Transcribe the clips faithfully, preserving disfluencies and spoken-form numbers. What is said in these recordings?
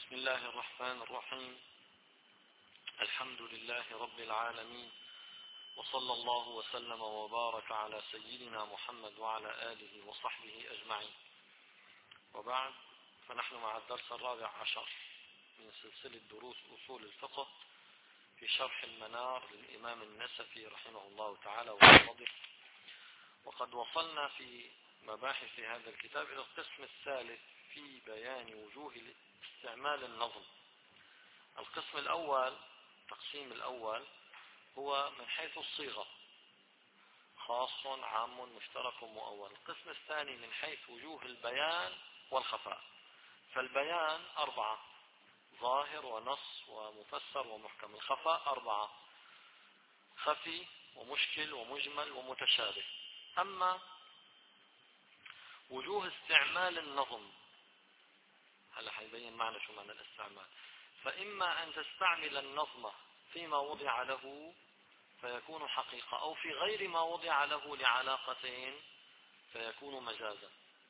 بسم الله الرحمن الرحيم. الحمد لله رب العالمين، وصلى الله وسلم وبارك على سيدنا محمد وعلى آله وصحبه أجمعين، وبعد، فنحن مع الدرس الرابع عشر من سلسلة دروس أصول الفقه في شرح المنار للإمام النسفي رحمه الله تعالى وفضله. وقد وصلنا في مباحث هذا الكتاب إلى القسم الثالث في بيان وجوه استعمال النظم. القسم الأول، التقسيم الأول هو من حيث الصيغة، خاص عام مشترك مؤول. القسم الثاني من حيث وجوه البيان والخفاء. فالبيان أربعة: ظاهر ونص ومفسر ومحكم. الخفاء أربعة: خفي ومشكل ومجمل ومتشابه. أما وجوه استعمال النظم، هلا حيبين معنا شو معنى الاستعمال. فإما أن تستعمل النظم فيما وضع له فيكون حقيقة، أو في غير ما وضع له لعلاقتين فيكون مجازا.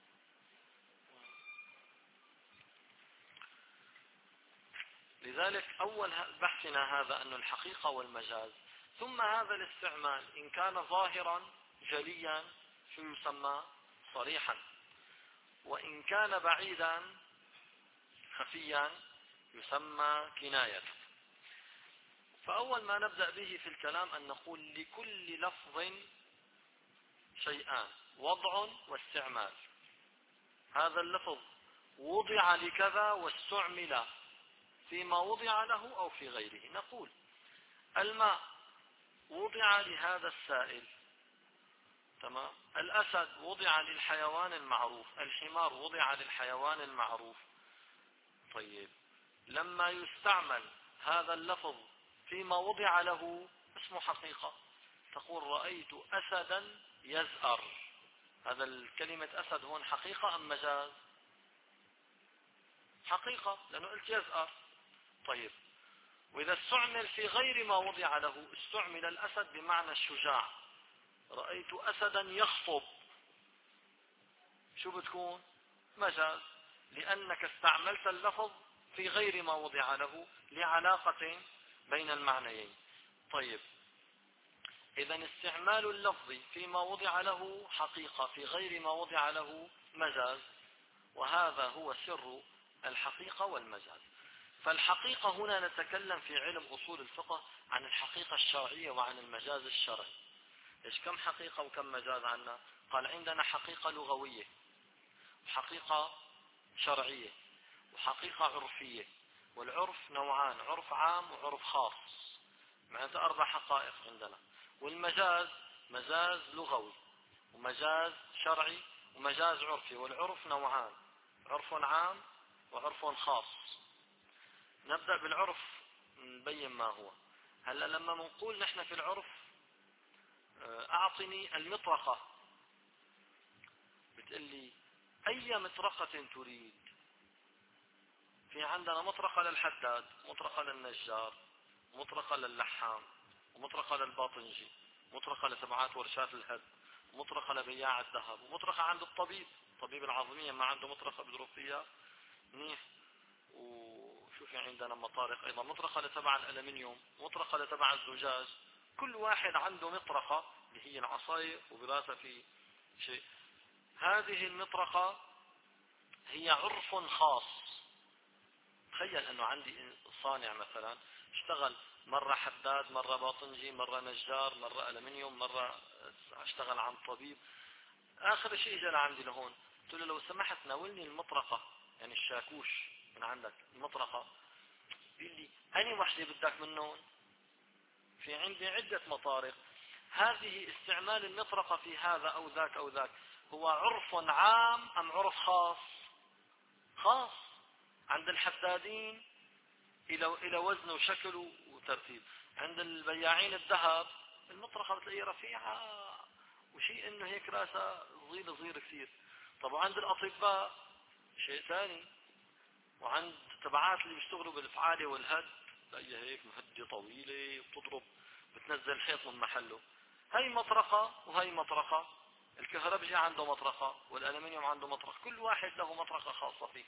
لذلك أول بحثنا هذا أن الحقيقة والمجاز. ثم هذا الاستعمال إن كان ظاهرا جليا شو يسمى؟ صريحا. وإن كان بعيدا خفيا يسمى كناية. فأول ما نبدأ به في الكلام أن نقول لكل لفظ شيئان: وضع واستعمال. هذا اللفظ وضع لكذا واستعمل فيما وضع له أو في غيره. نقول الماء وضع لهذا السائل، تمام. الأسد وضع للحيوان المعروف، الحمار وضع للحيوان المعروف. طيب، لما يستعمل هذا اللفظ فيما وضع له اسمه حقيقة. تقول رأيت أسدا يزأر. هذا الكلمة أسد هون حقيقة أم مجاز؟ حقيقة، لأنه قلت يزأر. طيب، وإذا استعمل في غير ما وضع له، استعمل الأسد بمعنى الشجاع. رأيت أسدا يخطب. شو بتكون؟ مجاز، لأنك استعملت اللفظ في غير ما وضع له لعلاقة بين المعنيين. طيب، إذا استعمال اللفظ فيما وضع له حقيقة، في غير ما وضع له مجاز، وهذا هو سر الحقيقة والمجاز. فالحقيقة هنا نتكلم في علم أصول الفقه عن الحقيقة الشرعية وعن المجاز الشرعي. إيش كم حقيقة وكم مجاز عنا؟ قال عندنا حقيقة لغوية، وحقيقة شرعية، وحقيقة عرفية. والعرف نوعان: عرف عام وعرف خاص. معناته أربع حقائق عندنا. والمجاز مجاز لغوي ومجاز شرعي ومجاز عرفي. والعرف نوعان: عرف عام وعرف خاص. نبدأ بالعرف نبين ما هو. هلا لما نقول نحن في العرف أعطني المطرقة، بتقول لي أي مطرقة تريد؟ في عندنا مطرقة للحداد، مطرقة للنجار، مطرقة للحام، ومطرقة للباطنجي، مطرقة لتبعات ورشات الهد، مطرقة لبياع الذهب، ومطرقة عند الطبيب، طبيب العظمية ما عنده مطرقة بيضرب فيها منيح. وشو في عندنا مطارق أيضا: مطرقة لتبع الألمنيوم، مطرقة لتبع الزجاج. كل واحد عنده مطرقة اللي هي العصاية وبراسها في شيء. هذه المطرقة هي عرف خاص. تخيل أنه عندي صانع مثلا اشتغل مرة حداد، مرة باطنجي، مرة نجار، مرة ألمنيوم، مرة اشتغل عن طبيب. آخر شيء جاء لعندي لهون، قلت له لو سمحت ناولني المطرقة، يعني الشاكوش من عندك، المطرقة. بيقول لي أني وحدة بدك منهم؟ في عندي عدة مطارق. هذه استعمال المطرقة في هذا أو ذاك أو ذاك هو عرف عام أم عرف خاص؟ خاص. عند الحدادين إلى إلى وزن وشكل وترتيب. عند البياعين الذهب المطرقة بتلاقيها رفيعة وشيء إنه هيك راسها صغير صغير كثير. طبعا عند الأطباء شيء ثاني. وعند تبعات اللي بيشتغلوا بالفعالة والهد تلاقيها هيك مهدة طويلة وبتضرب بتنزل حيط من محله. هاي مطرقة وهي مطرقة. الكهربجي عنده مطرقة والألمنيوم عنده مطرقة، كل واحد له مطرقة خاصة فيه.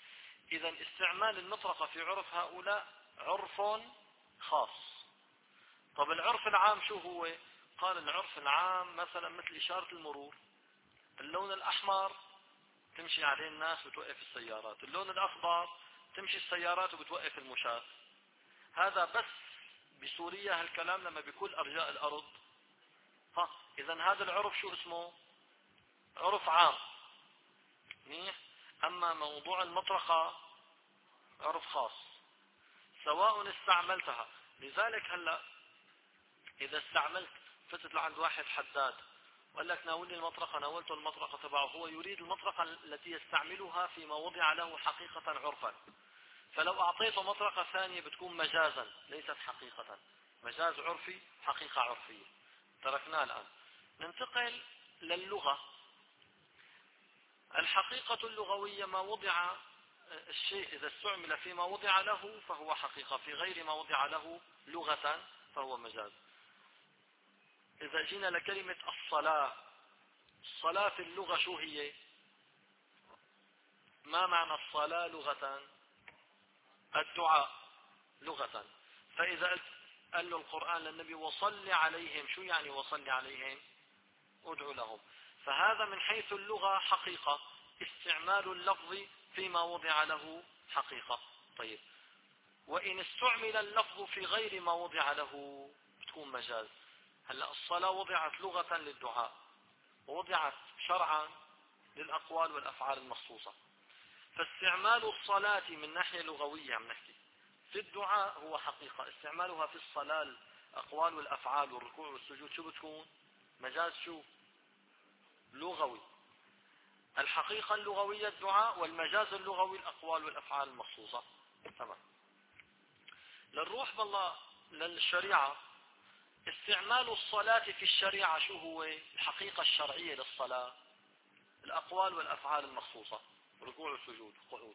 إذا استعمال المطرقة في عرف هؤلاء عرف خاص. طب العرف العام شو هو؟ قال العرف العام مثلا مثل إشارة المرور، اللون الأحمر تمشي عليه الناس وتوقف السيارات، اللون الأخضر تمشي السيارات وبتوقف المشاة. هذا بس بسوريا هالكلام لما بكل أرجاء الأرض. ها إذا هذا العرف شو اسمه؟ عرف عام. منيح. أما موضوع المطرقة عرف خاص سواء استعملتها. لذلك هلا إذا استعملت فتت لعند واحد حداد وقال لك ناولني المطرقة، ناولته المطرقة تبعه، هو يريد المطرقة التي يستعملها فيما وضع له حقيقة عرفا، فلو أعطيته مطرقة ثانية بتكون مجازا ليست حقيقة، مجاز عرفي حقيقة عرفية. تركناه الآن. ننتقل للغة. الحقيقة اللغوية ما وضع الشيء إذا استعمل فيما وضع له فهو حقيقة، في غير ما وضع له لغة فهو مجاز. إذا جينا لكلمة الصلاة، الصلاة في اللغة شو هي؟ ما معنى الصلاة لغة؟ الدعاء لغة. فإذا قال له القرآن للنبي وصل عليهم، شو يعني وصل عليهم؟ ادعو لهم. فهذا من حيث اللغة حقيقة، استعمال اللفظ فيما وضع له حقيقة. طيب، وإن استعمل اللفظ في غير ما وضع له بتكون مجاز. هلا الصلاة وضعت لغة للدعاء ووضعت شرعا للأقوال والأفعال المخصوصة، فاستعمال الصلاة من ناحية لغوية عم نحكي في الدعاء هو حقيقة، استعمالها في الصلاة الأقوال والأفعال والركوع والسجود شو بتكون؟ مجاز شو؟ لغوي. الحقيقة اللغوية الدعاء، والمجاز اللغوي الأقوال والأفعال المخصوصة. تمام. لنروح بالله للشريعة. استعمال الصلاة في الشريعة شو هو؟ الحقيقة الشرعية للصلاة الأقوال والأفعال المخصوصة، ركوع والسجود قعود.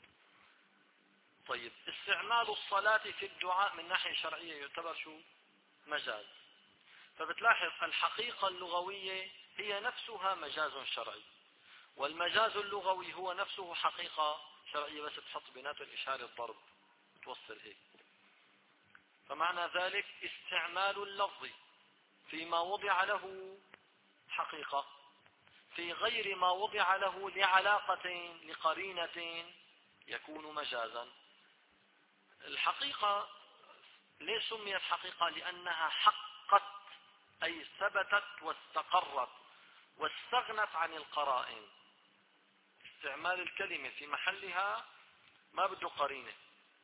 طيب، استعمال الصلاة في الدعاء من ناحية شرعية يعتبر شو؟ مجاز. فبتلاحظ الحقيقة اللغوية هي نفسها مجاز شرعي، والمجاز اللغوي هو نفسه حقيقة شرعية بس تحط بيناتهم إشارة الضرب توصل هيك. فمعنى ذلك استعمال اللفظ فيما وضع له حقيقة في غير ما وضع له لعلاقة لقرينة يكون مجازا. الحقيقة ليش سميت حقيقة؟ لأنها حقت أي ثبتت واستقرت واستغنت عن القرائن. استعمال الكلمة في محلها ما بده قرينة.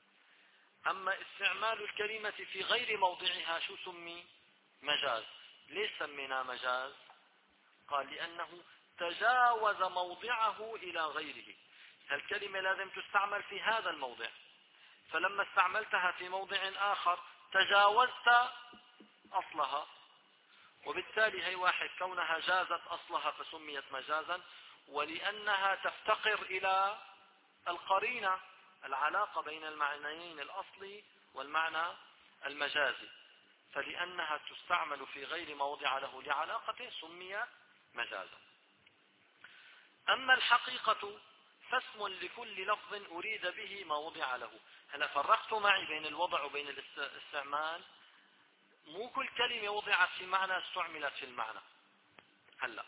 أما استعمال الكلمة في غير موضعها شو سمي؟ مجاز. ليش سمينا مجاز؟ قال لأنه تجاوز موضعه إلى غيره. الكلمة لازم تستعمل في هذا الموضع، فلما استعملتها في موضع آخر تجاوزت أصلها، وبالتالي هي واحد كونها جازت أصلها فسميت مجازا، ولأنها تفتقر إلى القرينة، العلاقة بين المعنيين الأصلي والمعنى المجازي، فلأنها تستعمل في غير ما وضع له لعلاقة سميت مجازا. أما الحقيقة فاسم لكل لفظ أريد به ما وضع له. هلا فرقت معي بين الوضع وبين الاستعمال. مو كل كلمة وضعت في معنى استعملت في المعنى. هلا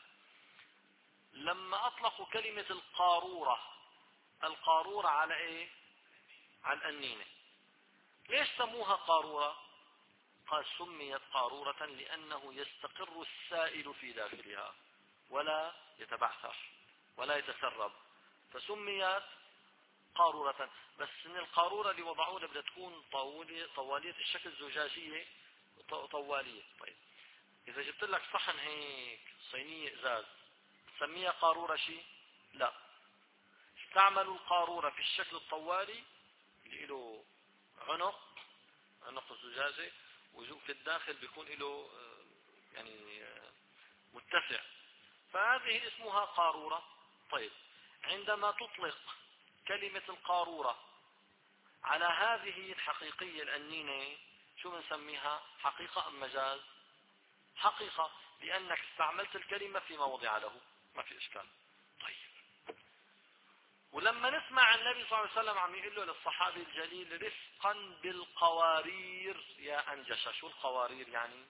لما أطلقوا كلمة القارورة، القارورة على إيه؟ على الأنينة. ليش سموها قارورة؟ قال سميت قارورة لأنه يستقر السائل في داخلها ولا يتبعثر ولا يتسرب، فسميت قارورة. بس إن القارورة اللي وضعوها بدها تكون طوالية, طوالية الشكل زجاجية طوالية. طيب، إذا جبت لك صحن هيك صينية إزاز تسميها قارورة شيء؟ لا. استعملوا القارورة في الشكل الطوالي اللي له عنق عنق الزجاجة، وفي الداخل بيكون له يعني متسع، فهذه اسمها قارورة. طيب، عندما تطلق كلمة القارورة على هذه الحقيقية الأنينة شو بنسميها؟ حقيقة أم مجاز؟ حقيقة، لأنك استعملت الكلمة فيما وضع له، ما في إشكال. طيب، ولما نسمع النبي صلى الله عليه وسلم عم يقول له للصحابي الجليل رفقا بالقوارير يا أنجشة. شو القوارير يعني؟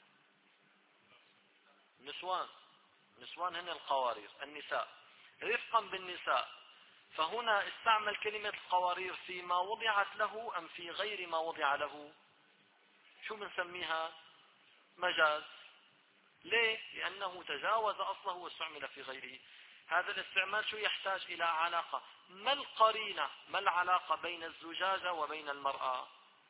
نسوان، نسوان هن القوارير، النساء، رفقا بالنساء. فهنا استعمل كلمة القوارير فيما وضعت له أم في غير ما وضع له؟ شو بنسميها؟ مجاز. ليه؟ لأنه تجاوز أصله واستعمل في غيره. هذا الاستعمال شو يحتاج إلى علاقة. ما القرينة، ما العلاقة بين الزجاجة وبين المرأة؟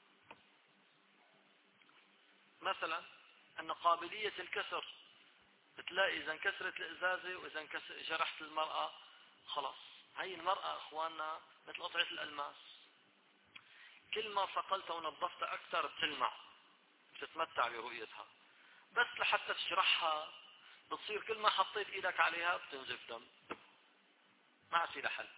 مثلا أن قابلية الكسر، بتلاقي إذا انكسرت الإزازة وإذا جرحت المرأة خلاص، هاي المرأة أخواننا مثل قطعة الألماس، كل ما صقلتها ونظفتها أكثر بتلمع، بتتمتع برؤيتها. بس لحتى تجرحها بتصير كل ما حطيت إيدك عليها بتنزف دم، ما عاد في لها حل.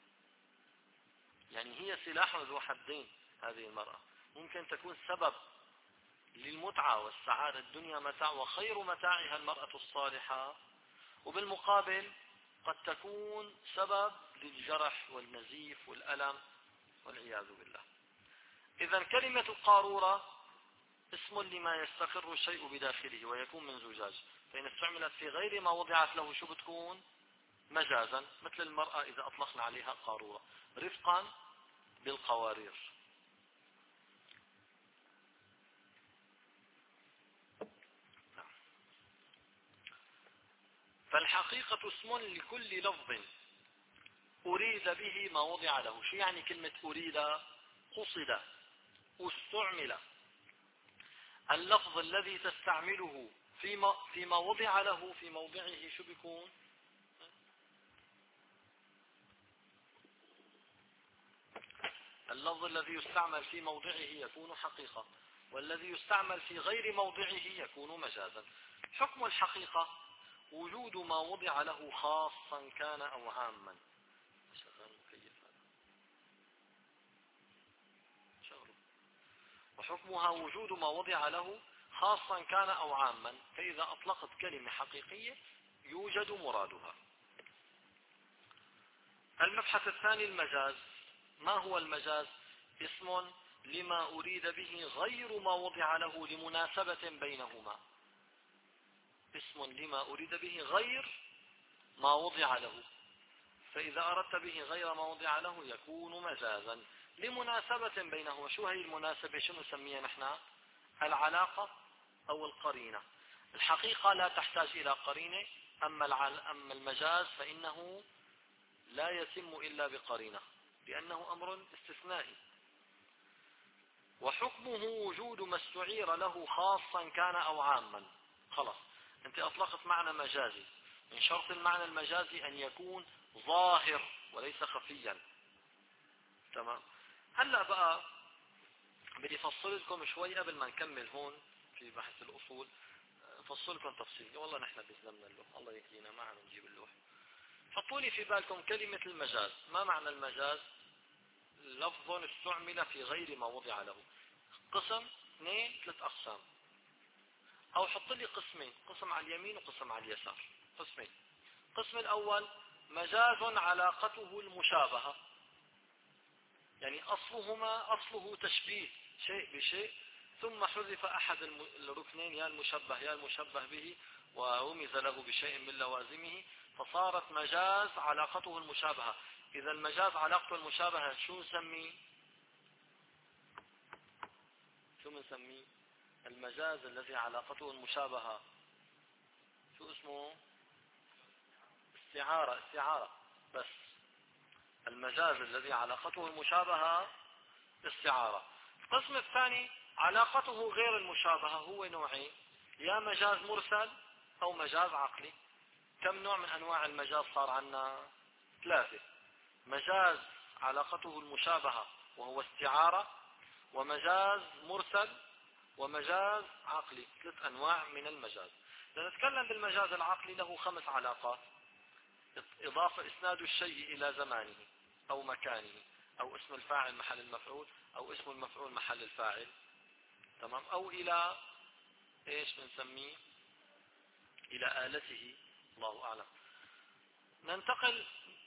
يعني هي سلاح ذو حدين. هذه المرأة ممكن تكون سبب للمتعة والسعادة، الدنيا متاع وخير متاعها المرأة الصالحة، وبالمقابل قد تكون سبب للجرح والنزيف والألم والعياذ بالله. إذا كلمة القارورة اسم لما يستقر الشيء بداخله ويكون من زجاج، فإن استعملت في غير ما وضعت له شو بتكون؟ مجازا، مثل المرأة إذا أطلقنا عليها قارورة، رفقا بالقوارير. فالحقيقة اسم لكل لفظ أريد به ما وضع له. شو يعني كلمة أريد؟ قصد، استعمل. اللفظ الذي تستعمله فيما, فيما وضع له في موضعه شو بيكون؟ اللفظ الذي يستعمل في موضعه يكون حقيقة، والذي يستعمل في غير موضعه يكون مجازا. حكم الحقيقة وجود ما وضع له خاصا كان أو عاما. وحكمها وجود ما وضع له خاصا كان أو عاما، فإذا أطلقت كلمة حقيقية يوجد مرادها. المبحث الثاني المجاز. ما هو المجاز؟ اسم لما أريد به غير ما وضع له لمناسبة بينهما. اسم لما أريد به غير ما وضع له، فإذا أردت به غير ما وضع له يكون مجازا لمناسبة بينهما. شو هي المناسبة؟ شو نسميها نحن؟ العلاقة أو القرينة. الحقيقة لا تحتاج إلى قرينة، أما أما المجاز فإنه لا يتم إلا بقرينة، لأنه أمر استثنائي. وحكمه وجود ما استعير له خاصا كان أو عاما. خلاص أنت أطلقت معنى مجازي، من شرط المعنى المجازي أن يكون ظاهر وليس خفيا. تمام. هلأ بقى بدي أفصل لكم شوي قبل ما نكمل هون في بحث الأصول، أفصل لكم تفصيل. والله نحن بزلمنا اللوح، الله يهدينا ما عم نجيب اللوح. حطوا لي في بالكم كلمة المجاز. ما معنى المجاز؟ لفظ استعمل في غير ما وضع له. قسم، اثنين، ثلاث أقسام. أو حط لي قسمين، قسم على اليمين وقسم على اليسار. قسمين. القسم الأول مجاز علاقته المشابهة، يعني أصلهما أصله تشبيه شيء بشيء، ثم حذف أحد الركنين، يا المشبه يا المشبه به، ورمز له بشيء من لوازمه، فصارت مجاز علاقته المشابهة. إذا المجاز علاقته المشابهة شو نسميه؟ شو نسميه؟ المجاز الذي علاقته المشابهة شو اسمه؟ استعارة. استعارة بس. المجاز الذي علاقته المشابهة استعارة. القسم الثاني علاقته غير المشابهة، هو نوعين، يا مجاز مرسل أو مجاز عقلي. كم نوع من أنواع المجاز صار عنا؟ ثلاثة. مجاز علاقته المشابهة وهو استعارة، ومجاز مرسل، ومجاز عقلي. ثلاث أنواع من المجاز. لنتكلم بالمجاز العقلي، له خمس علاقات: إضافة إسناد الشيء إلى زمانه أو مكانه، أو اسم الفاعل محل المفعول، أو اسم المفعول محل الفاعل، تمام، أو إلى إيش بنسميه؟ إلى آلته، الله أعلم. ننتقل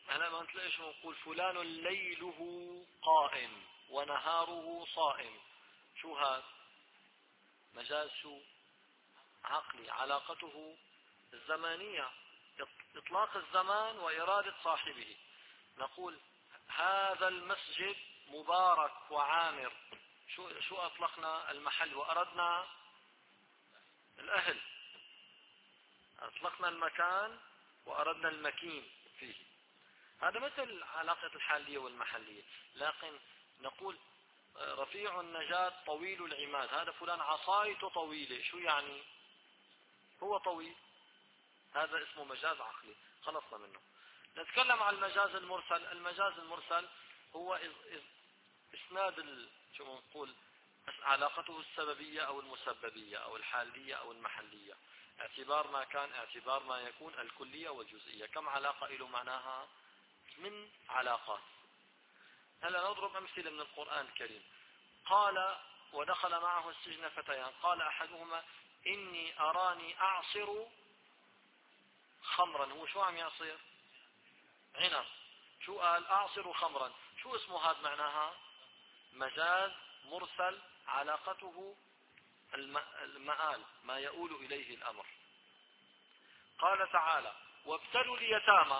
أنا ما تلاقيش نقول فلان ليله قائم ونهاره صائم. شو هذا؟ مجاز شو؟ عقلي، علاقته الزمانية، إطلاق الزمان وإرادة صاحبه. نقول هذا المسجد مبارك وعامر. شو شو أطلقنا؟ المحل، وأردنا الأهل. أطلقنا المكان وأردنا المكين فيه. هذا مثل علاقة الحالية والمحلية. لكن نقول رفيع النجاة طويل العماد، هذا فلان عصايته طويلة. شو يعني؟ هو طويل. هذا اسمه مجاز عقلي، خلصنا منه. نتكلم عن المجاز المرسل. المجاز المرسل هو إسناد ال... شو نقول علاقته السببية أو المسببية أو الحالية أو المحلية، اعتبار ما كان، اعتبار ما يكون، الكلية والجزئية. كم علاقة له؟ معناها من علاقات. هلا نضرب أمثلة من القرآن الكريم. قال ودخل معه السجن فتيان، قال أحدهما إني أراني أعصر خمرا. هو شو عم يعصر؟ عنب. شو قال؟ أعصر خمرا. شو اسمه هذا؟ معناها مجاز مرسل، علاقته المآل، ما يؤول إليه الأمر. قال تعالى وابتلوا اليتامى.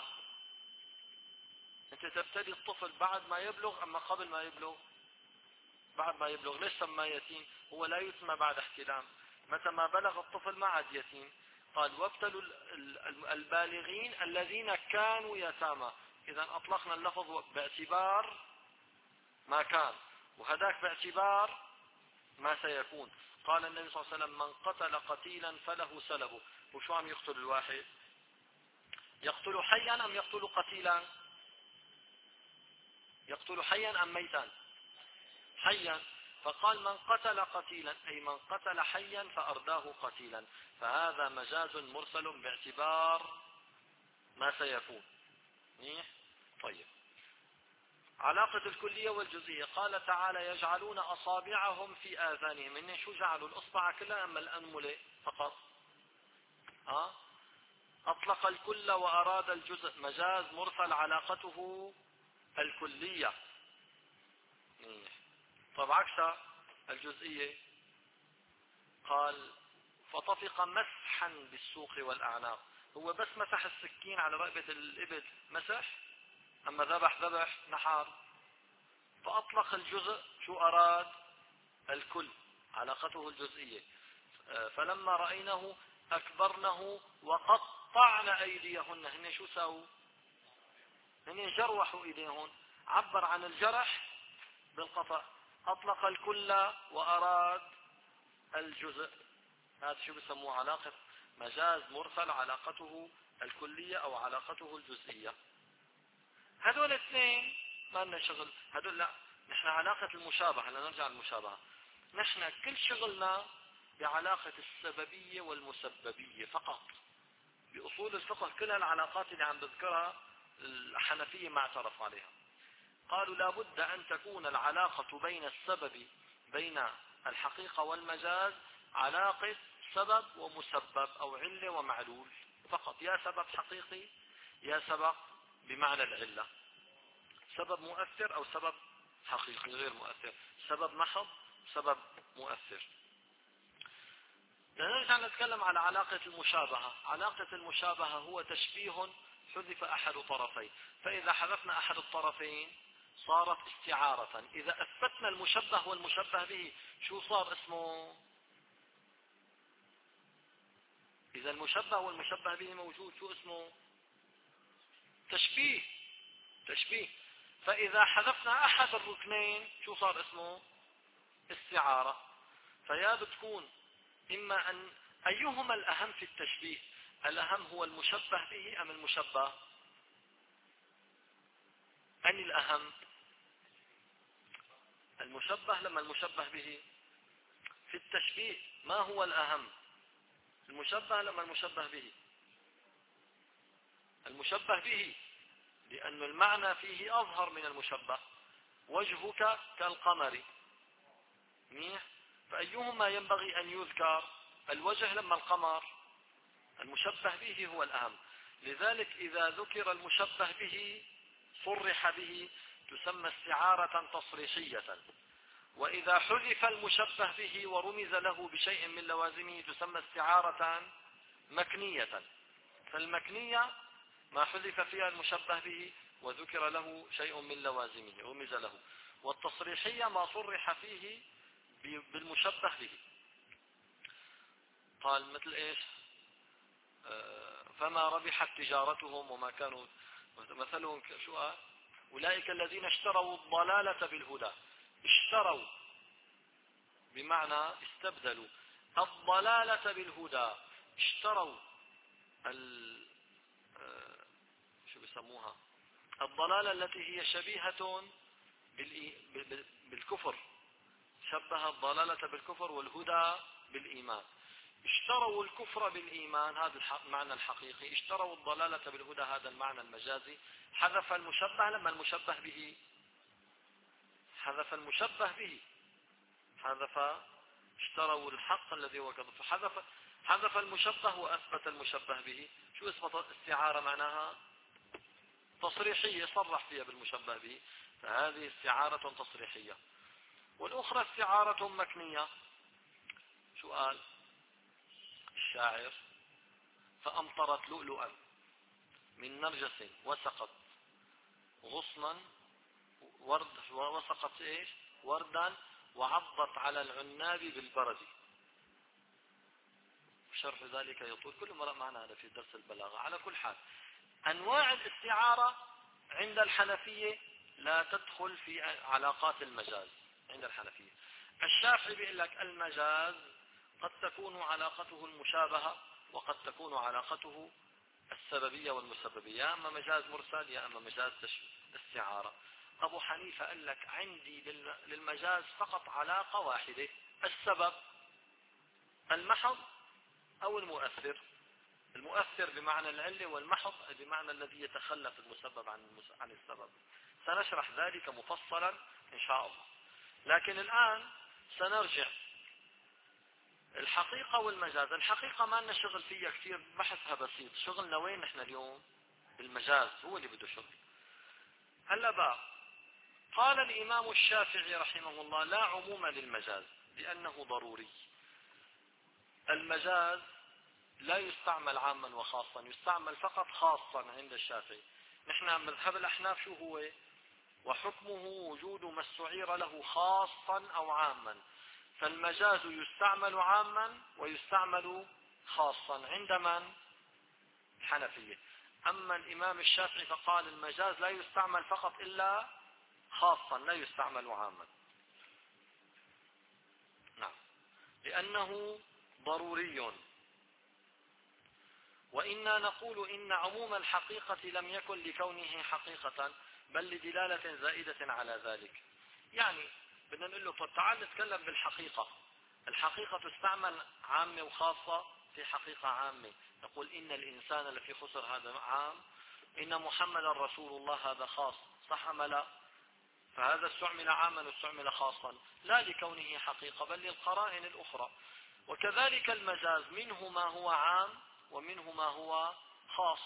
انت تبتلي الطفل بعد ما يبلغ اما قبل ما يبلغ؟ بعد ما يبلغ. ليش سمى يتيم؟ هو لا يسمى بعد احتلام. متى ما بلغ الطفل ما عاد يتيم. قال وابتلوا البالغين الذين كانوا يتامى. اذا اطلقنا اللفظ باعتبار ما كان، وهذاك باعتبار ما سيكون. قال النبي صلى الله عليه وسلم من قتل قتيلا فله سلبه. وشو عم يقتل الواحد؟ يقتل حيا ام يقتل قتيلا؟ يقتل حيا ام ميتا؟ حيا. فقال من قتل قتيلا أي من قتل حيا فأرداه قتيلا. فهذا مجاز مرسل باعتبار ما سيكون. منيح؟ طيب. علاقة الكلية والجزئية. قال تعالى يجعلون أصابعهم في آذانهم. إن شو جعلوا؟ الأصبع كلها أما الأنملة فقط؟ أه؟ أطلق الكل وأراد الجزء. مجاز مرسل علاقته الكلية. منيح. طب عكس الجزئية. قال فطفق مسحا بالسوق والأعناق. هو بس مسح السكين على رقبة الإبل مسح، أما ذبح ذبح نحر. فأطلق الجزء. شو أراد؟ الكل، علاقته الجزئية. فلما رأينه أكبرنه وقطعن أيديهن. هن شو ساووا؟ هن جروحوا إيديهن. عبر عن الجرح بالقطع. أطلق الكل وأراد الجزء. هذا شو بسموه؟ علاقة مجاز مرسل، علاقته الكلية أو علاقته الجزئية. هذول الاثنين ما لنا شغل. هذول لا، نحن علاقة المشابهة. هلا نرجع للمشابهة. نحن كل شغلنا بعلاقة السببية والمسببية فقط. بأصول الفقه كل العلاقات اللي عم بذكرها الحنفية ما اعترفوا عليها. قالوا لا بد أن تكون العلاقة بين السبب، بين الحقيقة والمجاز، علاقة سبب ومسبب أو علة ومعلول فقط. يا سبب حقيقي يا سبب بمعنى العلة. سبب مؤثر أو سبب حقيقي غير مؤثر. سبب محض، سبب مؤثر. نرجع نتكلم على علاقة المشابهة. علاقة المشابهة هو تشبيه حذف أحد طرفين. فإذا حذفنا أحد الطرفين صارت استعارة. إذا أثبتنا المشبه والمشبه به شو صار اسمه؟ إذا المشبه والمشبه به موجود شو اسمه؟ تشبيه. تشبيه. فإذا حذفنا أحد الركنين شو صار اسمه؟ استعارة. فيا بتكون إما أن أيهما الأهم في التشبيه؟ الأهم هو المشبه به أم المشبه؟ أن الأهم المشبه لما المشبه به. في التشبيه ما هو الأهم؟ المشبه لما المشبه به؟ المشبه به، لأن المعنى فيه أظهر من المشبه. وجهك كالقمر. منيح. فأيهما ينبغي أن يذكر؟ الوجه لما القمر؟ المشبه به هو الأهم. لذلك إذا ذكر المشبه به صرح به تسمى استعارة تصريحية، وإذا حذف المشبه به ورمز له بشيء من لوازمه تسمى استعارة مكنية. فالمكنية ما حذف فيها المشبه به وذكر له شيء من لوازمه رمز له، والتصريحية ما صرح فيه بالمشبه به. قال مثل ايش؟ فما ربحت تجارتهم وما كانوا مثلهم شو قال؟ أولئك الذين اشتروا الضلالة بالهدى. اشتروا بمعنى استبدلوا الضلالة بالهدى، اشتروا ال شو بيسموها الضلالة التي هي شبيهة بالكفر، شبه الضلالة بالكفر والهدى بالإيمان. اشتروا الكفر بالإيمان، هذا المعنى الحقيقي. اشتروا الضلالة بالهدى، هذا المعنى المجازي. حذف المشبه لما المشبه به حذف المشبه به حذف اشتروا الحق الذي هو كذب، فحذف حذف المشبه وأثبت المشبه به. شو اسمه استعارة؟ معناها تصريحية، صرح فيها بالمشبه به، فهذه استعارة تصريحية. والأخرى استعارة مكنية. شو قال الشاعر؟ فأمطرت لؤلؤا من نرجس وسقط غصنا ورد وسقط ايش وردا وعضت على العناب بالبرد. شرح ذلك يطول، كل مرة معنا هذا في درس البلاغة. على كل حال أنواع الاستعارة عند الحنفية لا تدخل في علاقات المجاز. عند الحنفية الشافعي بيقول لك المجاز قد تكون علاقته المشابهة وقد تكون علاقته السببية والمسببية، يا أما مجاز مرسل يا أما مجاز استعارة. أبو حنيفة قال لك عندي للمجاز فقط علاقة واحدة، السبب المحض أو المؤثر. المؤثر بمعنى العلة، والمحض بمعنى الذي يتخلف المسبب عن عن السبب. سنشرح ذلك مفصلا إن شاء الله. لكن الآن سنرجع الحقيقة والمجاز. الحقيقة ما لنا شغل فيها كثير، بحثها بسيط. شغلنا وين نحن اليوم؟ المجاز هو اللي بده شغل. هلا بقى قال الإمام الشافعي رحمه الله لا عموم للمجاز لأنه ضروري. المجاز لا يستعمل عاما وخاصا، يستعمل فقط خاصا عند الشافعي. نحن مذهب الأحناف شو هو؟ وحكمه وجود ما استعير له خاصا أو عاما. فالمجاز يستعمل عاما ويستعمل خاصا عند من؟ الحنفية. أما الإمام الشافعي فقال المجاز لا يستعمل فقط إلا خاصا، لا يستعمل عاما. نعم، لأنه ضروري. وإنا نقول إن عموم الحقيقة لم يكن لكونه حقيقة بل لدلالة زائدة على ذلك. يعني بدنا نقول له طب تعال نتكلم بالحقيقة. الحقيقة تستعمل عامة وخاصة. في حقيقة عامة نقول إن الإنسان لفي خسر، هذا عام. إن محمد رسول الله هذا خاص، صح أم لا؟ فهذا استعمل عاما واستعمل خاصا لا لكونه حقيقة بل للقرائن الأخرى. وكذلك المجاز منه ما هو عام ومنه ما هو خاص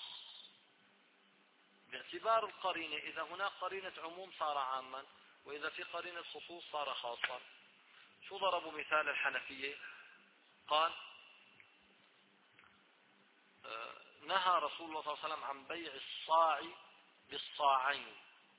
باعتبار القرينة. إذا هناك قرينة عموم صار عاما، وإذا في قرينة خصوص صار خاصا. شو ضربوا مثال الحنفية؟ قال آه نهى رسول الله صلى الله عليه وسلم عن بيع الصاع بالصاعين.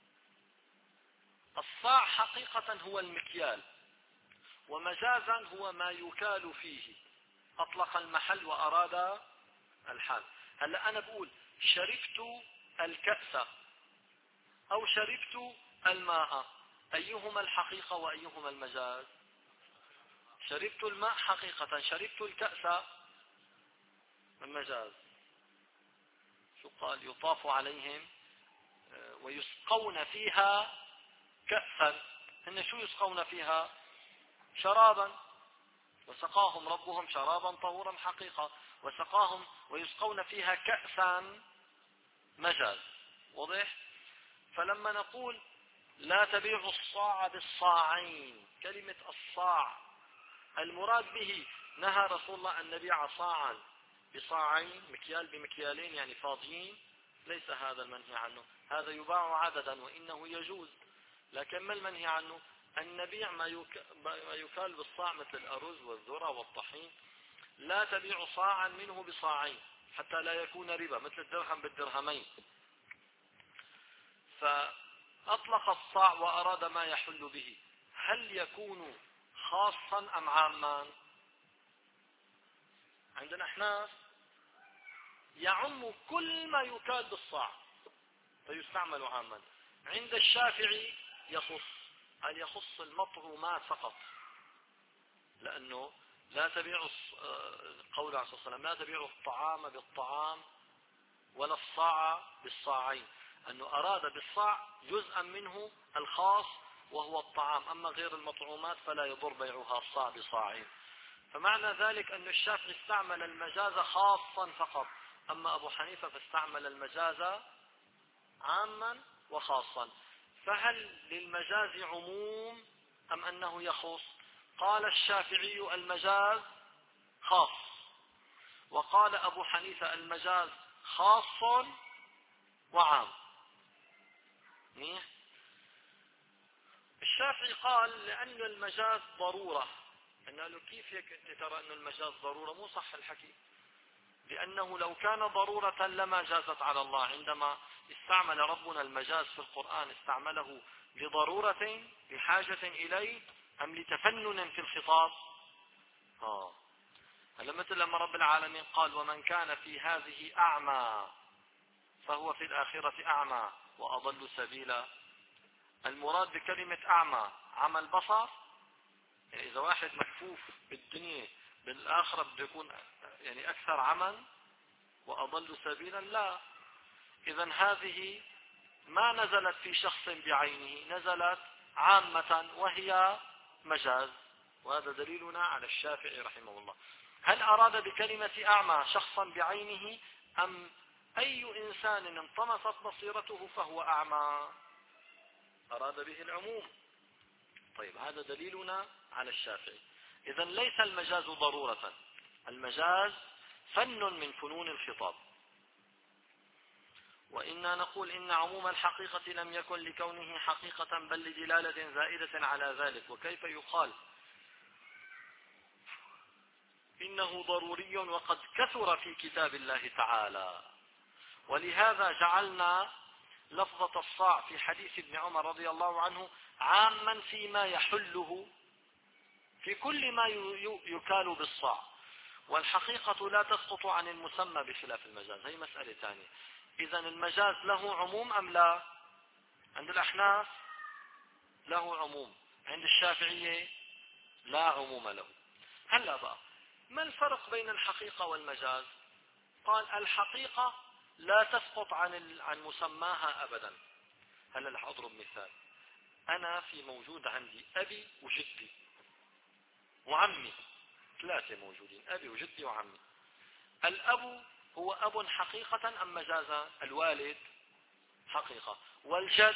الصاع حقيقة هو المكيال، ومجازا هو ما يكال فيه. أطلق المحل وأراد الحال. هلأ أنا بقول شربت الكأس أو شربت الماء، أيهما الحقيقة وأيهما المجاز؟ شربت الماء حقيقة، شربت الكأس المجاز. شو قال؟ يطاف عليهم ويسقون فيها كأسا. هن شو يسقون فيها؟ شرابا. وسقاهم ربهم شرابا طهورا حقيقة، وسقاهم ويسقون فيها كأسا مجاز. واضح؟ فلما نقول لا تبيعوا الصاع بالصاعين، كلمة الصاع المراد به نهى رسول الله أن نبيع صاعا بصاعين، مكيال بمكيالين يعني فاضيين، ليس هذا المنهي عنه، هذا يباع عددا وإنه يجوز. لكن ما المنهي عنه؟ أن نبيع ما يكال بالصاع مثل الأرز والذرة والطحين، لا تبيع صاعا منه بصاعين حتى لا يكون ربا، مثل الدرهم بالدرهمين. فأطلق الصاع وأراد ما يحل به، هل يكون خاصا أم عاما؟ عند الأحناف يعم كل ما يكال بالصاع فيستعمل عاما. عند الشافعي يخص، هل يخص المطعومات فقط، لأنه لا تبيع قول عليه الصلاة والسلام لا تبيع الطعام بالطعام ولا الصاع بالصاعين، أنه أراد بالصاع جزءا منه الخاص وهو الطعام، أما غير المطعومات فلا يضر بيعها الصاع بصاعين. فمعنى ذلك أن الشافعي استعمل المجاز خاصا فقط، أما أبو حنيفة فاستعمل المجاز عاما وخاصا. فهل للمجاز عموم أم أنه يخص؟ قال الشافعي المجاز خاص، وقال أبو حنيفة المجاز خاص وعام. الشافعي قال لأن المجاز ضرورة. قلنا له كيف هيك أنت ترى أن المجاز ضرورة؟ مو صح الحكي، لأنه لو كان ضرورة لما جازت على الله. عندما استعمل ربنا المجاز في القرآن استعمله لضرورة لحاجة إليه أم لتفنن في الخطاب؟ آه. هلا مثل لما رب العالمين قال ومن كان في هذه أعمى فهو في الآخرة أعمى وأضل سبيلا. المراد بكلمة أعمى عمى البصر، يعني إذا واحد مكفوف بالدنيا بالآخرة بده يكون يعني أكثر عمى وأضل سبيلا؟ لا. إذن هذه ما نزلت في شخص بعينه، نزلت عامة وهي مجاز، وهذا دليلنا على الشافعي رحمه الله. هل أراد بكلمة أعمى شخصا بعينه أم أي إنسان انطمست بصيرته فهو أعمى؟ أراد به العموم. طيب هذا دليلنا على الشافعي. إذن ليس المجاز ضرورة، المجاز فن من فنون الخطاب. وإنا نقول إن عموم الحقيقة لم يكن لكونه حقيقة بل لدلالة زائدة على ذلك. وكيف يقال إنه ضروري وقد كثر في كتاب الله تعالى؟ ولهذا جعلنا لفظة الصاع في حديث ابن عمر رضي الله عنه عاما فيما يحله في كل ما يكال بالصاع، والحقيقة لا تسقط عن المسمى بخلاف المجاز. هي مسألة ثانية. إذن المجاز له عموم أم لا؟ عند الأحناف له عموم، عند الشافعية لا عموم له. هلا بقى ما الفرق بين الحقيقة والمجاز؟ قال الحقيقة لا تسقط عن عن مسماها أبدا. هلا رح أضرب مثال. أنا في موجود عندي أبي وجدي وعمي، ثلاثة موجودين، أبي وجدي وعمي. الأب هو أب حقيقة أم مجازا؟ الوالد حقيقة، والجد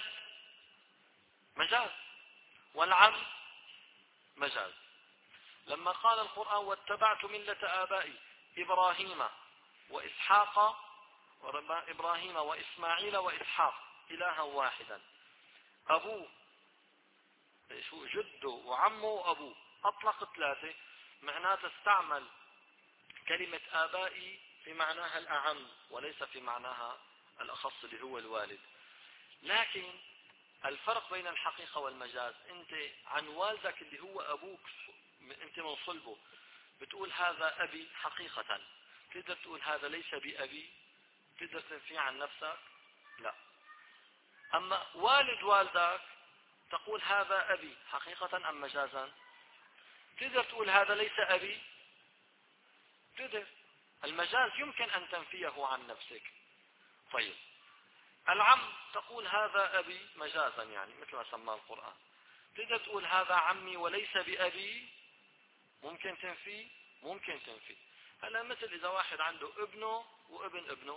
مجاز، والعم مجاز. لما قال القرآن واتبعت ملة آبائي إبراهيم وإسحاق إبراهيم وإسماعيل وإسحاق إلها واحدا، أبوه شو جده وعمه وأبوه، أطلق ثلاثة، معناته استعمل كلمة آبائي في معناها الأعم وليس في معناها الأخص اللي هو الوالد. لكن الفرق بين الحقيقة والمجاز، أنت عن والدك اللي هو أبوك أنت من صلبه بتقول هذا أبي حقيقة، تقدر تقول هذا ليس بأبي؟ تقدر تنفي عن نفسك؟ لا. أما والد والدك تقول هذا أبي حقيقة أم مجازا؟ تقدر تقول هذا ليس أبي؟ تقدر. المجاز يمكن أن تنفيه عن نفسك. طيب العم تقول هذا أبي مجازا، يعني مثل ما سماه القرآن. تقدر تقول هذا عمي وليس بأبي؟ ممكن تنفي؟ ممكن تنفي. هلا مثل إذا واحد عنده ابنه وابن ابنه،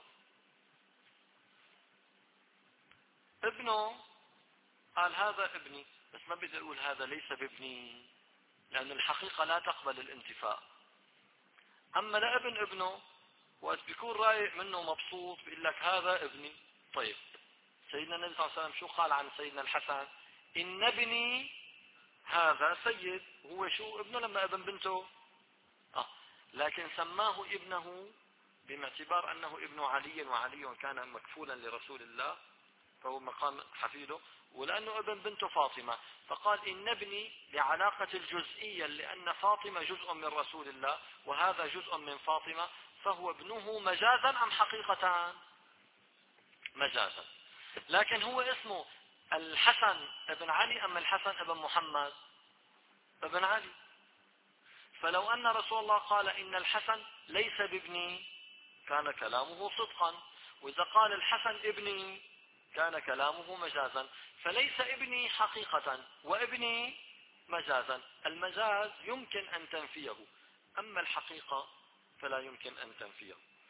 ابنه قال هذا ابني، بس ما بيقدر يقول هذا ليس بابني، لأن الحقيقة لا تقبل الانتفاء. أما لابن ابنه وقت بيكون رايق منه مبسوط بيقول لك هذا ابني. طيب سيدنا النبي صلى الله عليه وسلم شو قال عن سيدنا الحسن؟ إن ابني هذا سيد. هو شو ابنه لما ابن بنته؟ آه. لكن سماه ابنه باعتبار أنه ابن علي، وعلي كان مكفولا لرسول الله فهو مقام حفيده، ولأنه ابن بنته فاطمة فقال إن ابني لعلاقة الجزئية، لأن فاطمة جزء من رسول الله وهذا جزء من فاطمة، فهو ابنه مجازا أم حقيقة؟ مجازا. لكن هو اسمه الحسن ابن علي أم الحسن ابن محمد؟ ابن علي. فلو أن رسول الله قال إن الحسن ليس بابني كان كلامه صدقا، وإذا قال الحسن ابني كان كلامه مجازا. فليس ابني حقيقة وابني مجازا. المجاز يمكن أن تنفيه، أما الحقيقة فلا يمكن أن تنفيه.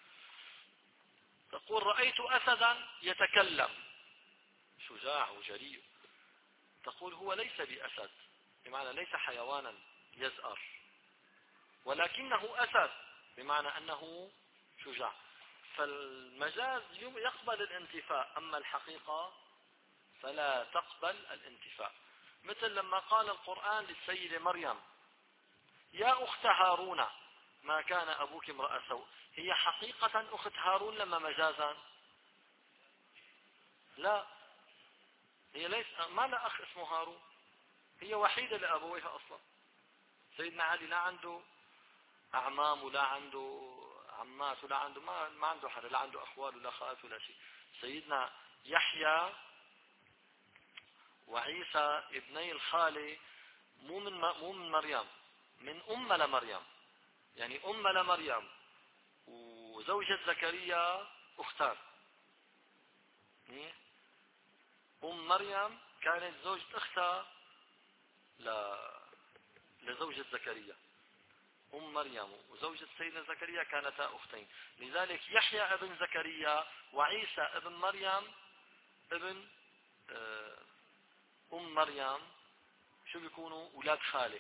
تقول رأيت أسدا يتكلم، شجاع وجريء. تقول هو ليس بأسد، بمعنى ليس حيوانا يزأر، ولكنه أسد بمعنى أنه شجاع. فالمجاز يقبل الانتفاء، أما الحقيقة فلا تقبل الانتفاء. مثل لما قال القرآن للسيدة مريم يا أخت هارون ما كان أبوك امرأ سوء، هي حقيقة أخت هارون لما مجازا؟ لا، هي ليس، ما لا أخ اسمه هارون، هي وحيدة لأبويها أصلا. سيدنا علي لا عنده أعمام ولا عنده عمات ولا عنده ما, ما عنده حدا، لا عنده أخوال ولا خالات ولا شيء. سيدنا يحيى وعيسى ابني الخالة مو من مو من مريم، من أم لمريم، يعني أم لمريم وزوجة زكريا أختان. أم مريم كانت زوجة أختها لزوجة زكريا. أم مريم وزوجة سيدنا زكريا كانتا أختين. لذلك يحيى ابن زكريا وعيسى ابن مريم ابن أم مريم شو بيكونوا؟ أولاد خالة.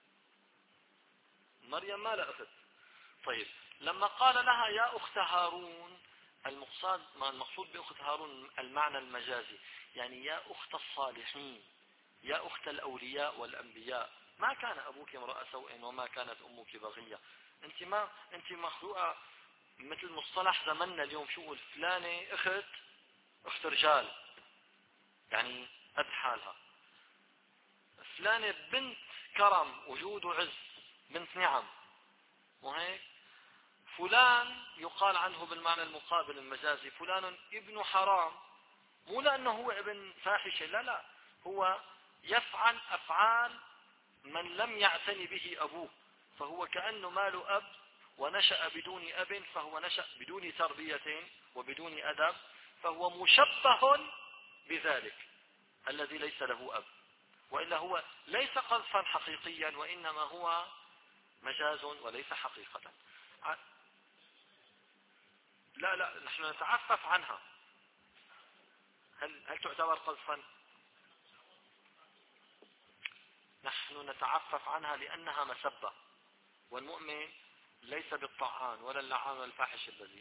مريم ما لها أخت. طيب لما قال لها يا أخت هارون، المقصود ما المقصود بأخت هارون المعنى المجازي، يعني يا أخت الصالحين، يا أخت الأولياء والأنبياء، ما كان أبوك امرأ سوء وما كانت أمك بغية. أنت ما أنت مخلوقة مثل مصطلح زمننا اليوم، شو فلانة أخت أخت رجال، يعني قد حالها. فلانة بنت كرم وجود وعز، بنت نعم، وهيك. فلان يقال عنه بالمعنى المقابل المجازي فلان ابن حرام، مو لأنه هو ابن فاحشة، لا لا، هو يفعل أفعال من لم يعتني به أبوه، فهو كأنه ما له أب ونشأ بدون أب، فهو نشأ بدون تربية وبدون أدب، فهو مشبه بذلك الذي ليس له أب. وإلا هو ليس قذفا حقيقيا، وإنما هو مجاز وليس حقيقة. لا لا، نحن نتعفف عنها. هل هل تعتبر قذفا؟ نحن نتعفف عنها لأنها مسبة، والمؤمن ليس بالطعان ولا اللعان والفاحش الذي.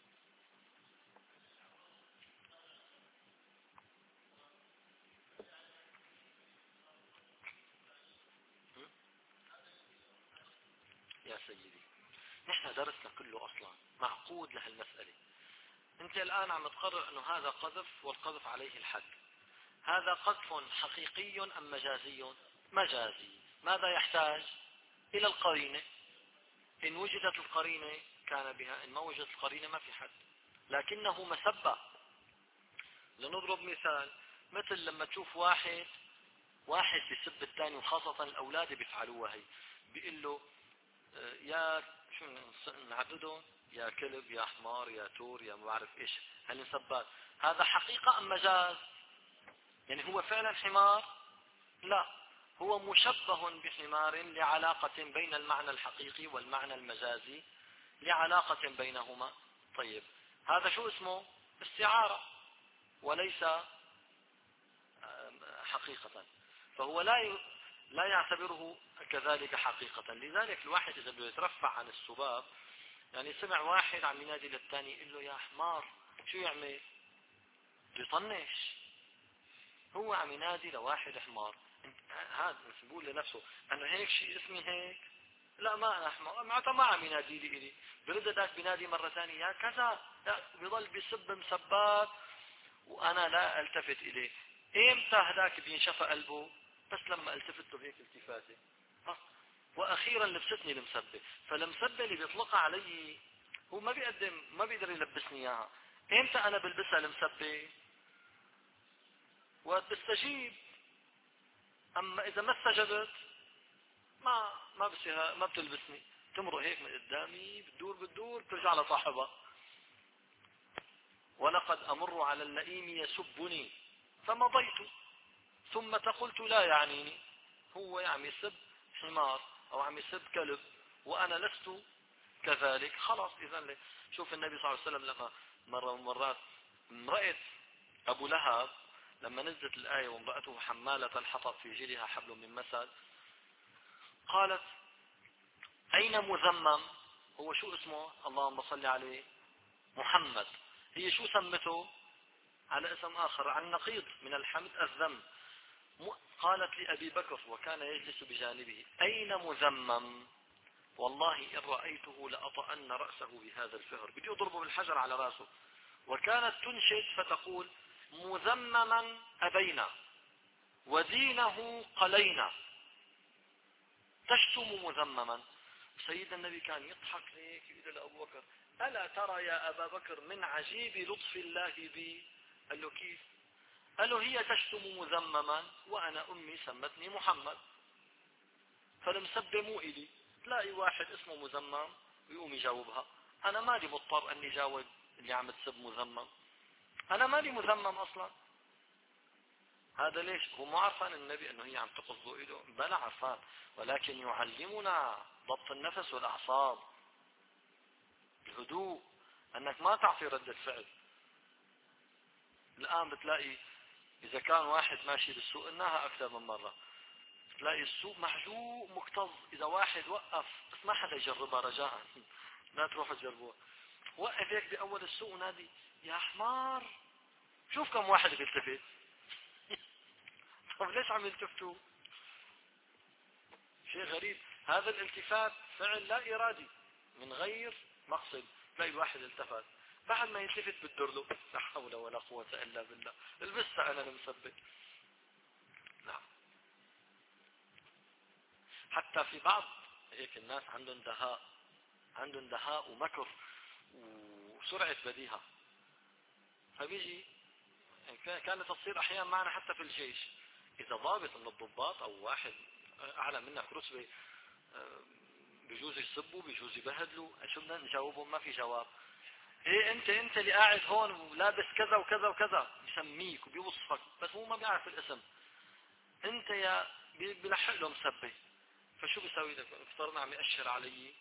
يا سيدي نحن درسنا كله أصلا معقود لهالمسألة. أنت الآن عم تقرر أنه هذا قذف والقذف عليه الحد. هذا قذف حقيقي أم مجازي؟ مجازي. ماذا يحتاج؟ إلى القرينة. إن وجدت القرينة كان بها، إن ما وجدت القرينة ما في حد، لكنه مسبة. لنضرب مثال، مثل لما تشوف واحد واحد بيسب الثاني، وخاصة الأولاد بيفعلوها هي، بيقول له يا شو نعبده، يا كلب، يا حمار، يا تور، يا ما بعرف ايش هالنسبات. هذا حقيقة أم مجاز؟ يعني هو فعلا حمار؟ لا، هو مشبه بحمار لعلاقة بين المعنى الحقيقي والمعنى المجازي، لعلاقة بينهما. طيب هذا شو اسمه؟ استعارة وليس حقيقة، فهو لا لا يعتبره كذلك حقيقة. لذلك الواحد إذا بده يترفع عن السباب يعني سمع واحد عم ينادي للثاني يقول له يا حمار، شو يعمل؟ بده يطنش. هو عم ينادي لواحد حمار، هذا بيقول لنفسه انه هيك شيء اسمي هيك؟ لا ما انا حمار، معناتها ما عم ينادي لي الي. برد ذاك بينادي مرة ثانية يا كذا، لا بيضل بيسب مسبات وانا لا التفت اليه. امتى هذاك بينشفى قلبه؟ بس لما التفت له هيك التفاته. واخيرا لبستني المسبه. فالمسبه اللي بيطلقها علي هو ما بيقدم، ما بيقدر يلبسني اياها. امتى انا بلبسها المسبه؟ وقت بستجيب. اما اذا ما استجبت ما ما بصير، ما بتلبسني، تمرق هيك من قدامي، بتدور بتدور بترجع لصاحبها. ولقد امر على اللئيم يسبني فمضيت ثم قلت لا يعنيني. هو عم يسب حمار او عم يسب كلب وانا لست كذلك، خلاص. اذا شوف النبي صلى الله عليه وسلم لما مرة من مرات امرأة ابو لهب لما نزلت الآية وامرأته حمالة الحطب في جيدها حبل من مسد، قالت أين مذمم؟ هو شو اسمه؟ اللهم صل عليه محمد. هي شو سمته؟ على اسم آخر، عن نقيض من الحمد الذم. قالت لأبي بكر وكان يجلس بجانبه أين مذمم؟ والله إن رأيته لأطأن رأسه بهذا الفهر، بدي أضربه بالحجر على رأسه. وكانت تنشد فتقول مذمما أبينا ودينه قلينا، تشتم مذمما. سيدنا النبي كان يضحك هيك يقول لأبو بكر ألا ترى يا أبا بكر من عجيب لطف الله بي؟ قال له كيف؟ قال له هي تشتم مذمما وأنا أمي سمتني محمد، فالمسبة مو إلي. تلاقي واحد اسمه مذمم ويقوم يجاوبها. أنا مالي مضطر أني جاوب اللي عم تسب مذمم، أنا مالي مذمم أصلا. هذا ليش؟ هو مو عرفان النبي أنه هي عم تقصد إله؟ بلا عرفان، ولكن يعلمنا ضبط النفس والأعصاب، الهدوء، أنك ما تعطي ردة فعل. الآن بتلاقي إذا كان واحد ماشي بالسوق، إنها أكثر من مرة، تلاقي السوق محجوب مكتظ. إذا واحد وقف، بس ما حدا يجربها رجاء لا تروحوا تجربوها، وقف هيك بأول السوق ونادي يا حمار، شوف كم واحد بيلتفت. طب ليش عم يلتفتوا؟ شيء غريب. هذا الالتفات فعل لا إرادي من غير مقصد. تلاقي واحد التفت، بعد ما يلتفت بتدر له لا حول ولا قوة إلا بالله، البسها أنا المثبت. نعم. حتى في بعض هيك الناس عندهم دهاء، عندهم دهاء ومكر وسرعة بديهة. فبيجي كانت تصير أحيانا معنا حتى في الجيش، إذا ضابط من الضباط أو واحد أعلى منك رتبة بيجوز يسبوا بيجوز يبهدلوا، شو بدنا نجاوبهم؟ ما في جواب. ايه انت انت اللي قاعد هون ولابس كذا وكذا وكذا، بيسميك وبيوصفك بس هو ما بيعرف الاسم. انت يا بيلحق له مسبه، فشو بيسوي لك؟ افترضنا عم يأشر علي،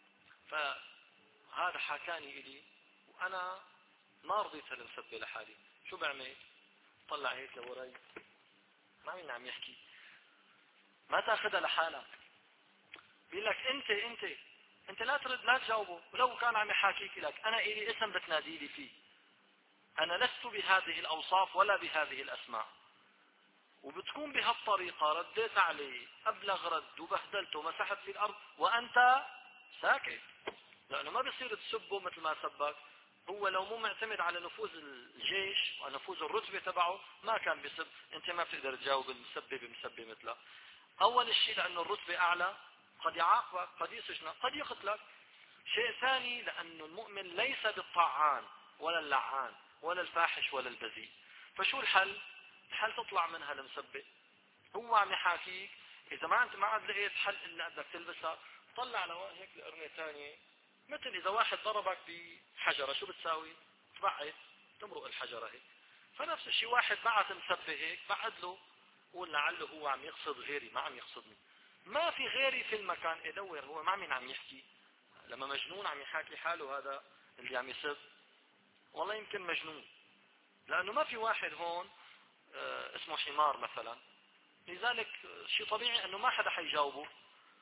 فهذا حكاني الي وانا ما رضيت هالمسبه لحالي، شو بعمل؟ طلع هيك لوراي، ما مين عم يحكي، ما تاخذها لحالك. بيقول لك انت انت انت لا ترد لا تجاوبه، ولو كان عم يحاكيك لك انا الي اسم بتنادي لي فيه، انا لست بهذه الاوصاف ولا بهذه الاسماء. وبتكون بهالطريقة رديت عليه ابلغ رد وبهدلته ومسحت في الارض وانت ساكت، لانه ما بيصير تسبه مثل ما سبك. هو لو مو معتمد على نفوذ الجيش ونفوذ الرتبة تبعه ما كان بيسب. انت ما بتقدر تجاوب المسبة بمسبة مثله. اول شيء لانه الرتبة اعلى، قد يعاقبك، قد يسجنك، قد يقتلك. شيء ثاني لانه المؤمن ليس بالطعان ولا اللعان ولا الفاحش ولا البذيء. فشو الحل؟ الحل تطلع منها المسبة. هو عم يحاكيك، اذا ما انت ما عاد لقيت حل الا بدك تلبسها، طلع لو هيك القرنة ثانية. مثل اذا واحد ضربك بحجرة شو بتساوي؟ تبعد تمرق الحجرة هيك. فنفس الشيء واحد بعت مسبة هيك، بعد له قول لعله هو عم يقصد غيري ما عم يقصدني، ما في غيري في المكان. ادور هو مع مين عم يحكي؟ لما مجنون عم يحاكي حاله هذا اللي عم يسب، والله يمكن مجنون، لانه ما في واحد هون اه اسمه حمار مثلا، لذلك شيء طبيعي انه ما حدا حيجاوبه.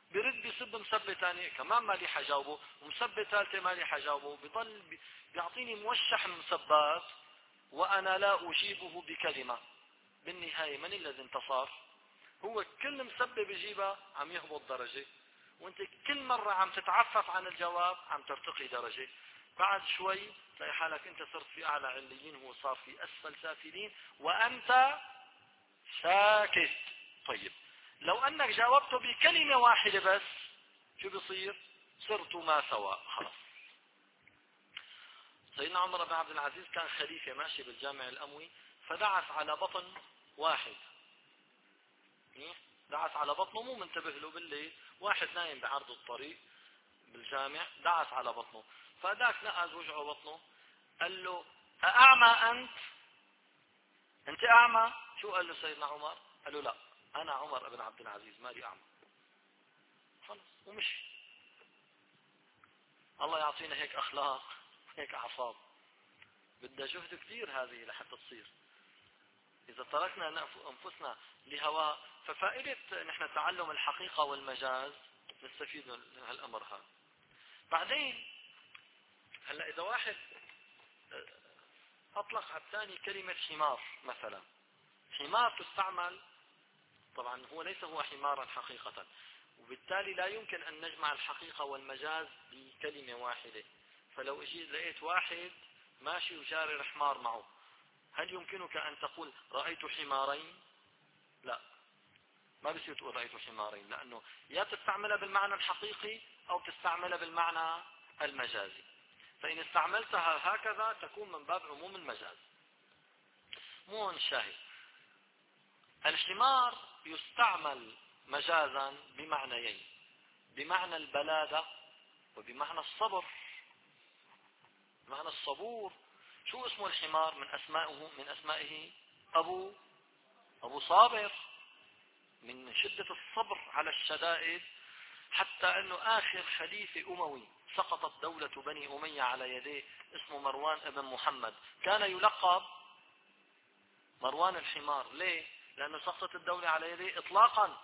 برد بيصب مسبة ثانية كمان ما لي حجاوبه، ومسبة ثالثة ما لي حجاوبه، بضل بيعطيني موشح من مسبات وأنا لا أجيبه بكلمة. بالنهاية من الذي انتصر؟ هو كل مسبة بيجيبها عم يهبط درجة، وانت كل مرة عم تتعفف عن الجواب عم ترتقي درجة. بعد شوي تلاقي حالك انت صرت في اعلى عليين، هو صار في اسفل سافلين وانت ساكت. طيب لو انك جاوبته بكلمة واحدة بس شو بيصير؟ صرتما سواء خلاص. سيدنا عمر بن عبد العزيز كان خليفة ماشي بالجامع الأموي، فدعس على بطن واحد، دعس على بطنه مو منتبه له بالليل، واحد نايم بعرض الطريق بالجامع دعس على بطنه، فذاك نقز وجعه بطنه، قال له أأعمى أنت؟ أنت أعمى؟ شو قال له سيدنا عمر؟ قال له لا أنا عمر بن عبد العزيز مالي أعمى. خلص ومشي. الله يعطينا هيك أخلاق هيك أعصاب، بدها جهد كثير هذه لحتى تصير. إذا تركنا أنفسنا لهواء، ففائدة نحن تعلم الحقيقة والمجاز نستفيد من هالأمر هذا. بعدين هلا إذا واحد أطلق على الثاني كلمة حمار مثلا، حمار تستعمل طبعا هو ليس هو حمارا حقيقة، وبالتالي لا يمكن أن نجمع الحقيقة والمجاز بكلمة واحدة. فلو اجيت لقيت واحد ماشي وجاري حمار معه، هل يمكنك أن تقول رأيت حمارين؟ لا، ما بصير تقول رأيت حمارين، لأنه يا تستعملها بالمعنى الحقيقي أو تستعملها بالمعنى المجازي. فإن استعملتها هكذا تكون من باب عموم المجاز. مو شاهد. الحمار يستعمل مجازا بمعنيين، بمعنى البلادة وبمعنى الصبر. بمعنى الصبور. شو اسمه الحمار؟ من أسمائه من أسمائه أبو أبو صابر، من شدة الصبر على الشدائد، حتى أنه آخر خليفة أموي سقطت دولة بني أمية على يديه اسمه مروان ابن محمد، كان يلقب مروان الحمار. ليه؟ لأنه سقطت الدولة على يديه إطلاقا،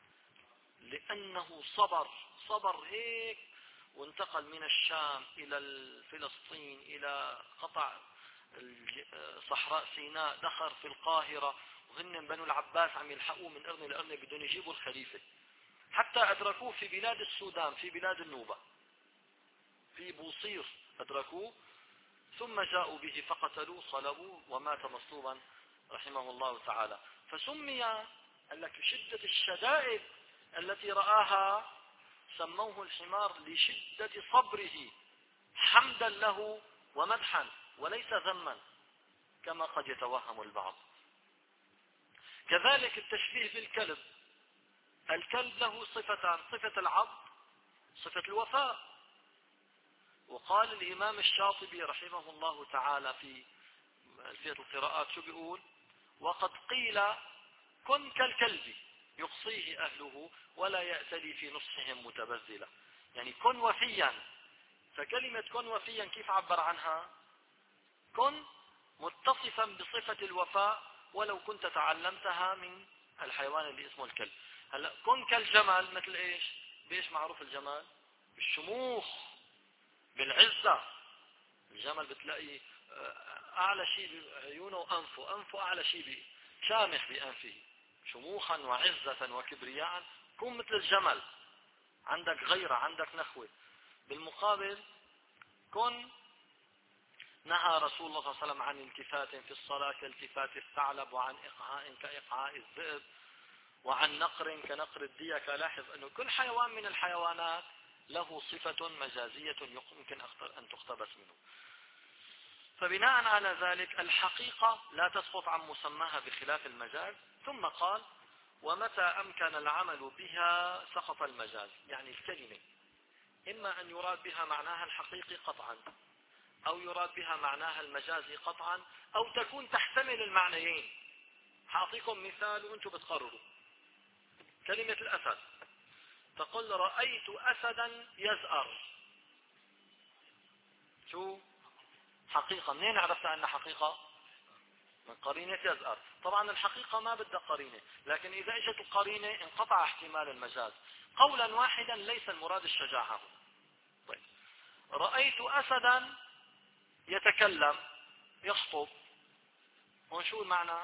لأنه صبر صبر هيك، وانتقل من الشام إلى فلسطين إلى قطع صحراء سيناء، دخل في القاهرة، وهن بنو العباس عم يلحقوه من قرن لقرن بدون يجيبوا الخليفة، حتى أدركوه في بلاد السودان، في بلاد النوبة، في بوصير أدركوه، ثم جاءوا به فقتلوه صلبوه ومات مصلوبا رحمه الله تعالى. فسمي قال لك شدة الشدائد التي رآها سموه الحمار لشدة صبره، حمدا له ومدحا وليس ذما كما قد يتوهم البعض. كذلك التشبيه بالكلب، الكلب له صفتان، صفة العض، صفة الوفاء. وقال الإمام الشاطبي رحمه الله تعالى في ألفية القراءات شو بيقول؟ وقد قيل كن كالكلب يقصيه أهله ولا يأتلي في نصحهم متبذلا. يعني كن وفيا. فكلمة كن وفيا كيف عبر عنها؟ كن متصفا بصفة الوفاء ولو كنت تعلمتها من الحيوان اللي اسمه الكلب. هلا كن كالجمل، مثل ايش؟ بايش معروف الجمل؟ بالشموخ، بالعزة. الجمل بتلاقي اعلى شيء عيونه وانفه، انفه اعلى شيء شامخ بانفه، شموخا وعزة وكبرياء. كن مثل الجمل، عندك غيرة، عندك نخوة. بالمقابل كن نهى رسول الله صلى الله عليه وسلم عن التفات في الصلاة كالتفات الثعلب، وعن إقعاء كإقعاء الذئب، وعن نقر كنقر الديكة. لاحظ أنه كل حيوان من الحيوانات له صفة مجازية يمكن أن تقتبس منه. فبناء على ذلك الحقيقة لا تسقط عن مسماها بخلاف المجاز. ثم قال ومتى أمكن العمل بها سقط المجاز. يعني الكلمة إما أن يراد بها معناها الحقيقي قطعا، أو يراد بها معناها المجازي قطعا، أو تكون تحتمل المعنيين. هعطيكم مثال وأنتم بتقرروا. كلمة الأسد، تقول رأيت أسدا يزأر، شو حقيقة؟ منين عرفت أنها حقيقة؟ من قرينة يزأر. طبعا الحقيقة ما بدها قرينة، لكن إذا اجت القرينة انقطع احتمال المجاز. قولا واحدا ليس المراد الشجاعة. طيب، رأيت أسدا يتكلم يخطب، هون شو المعنى؟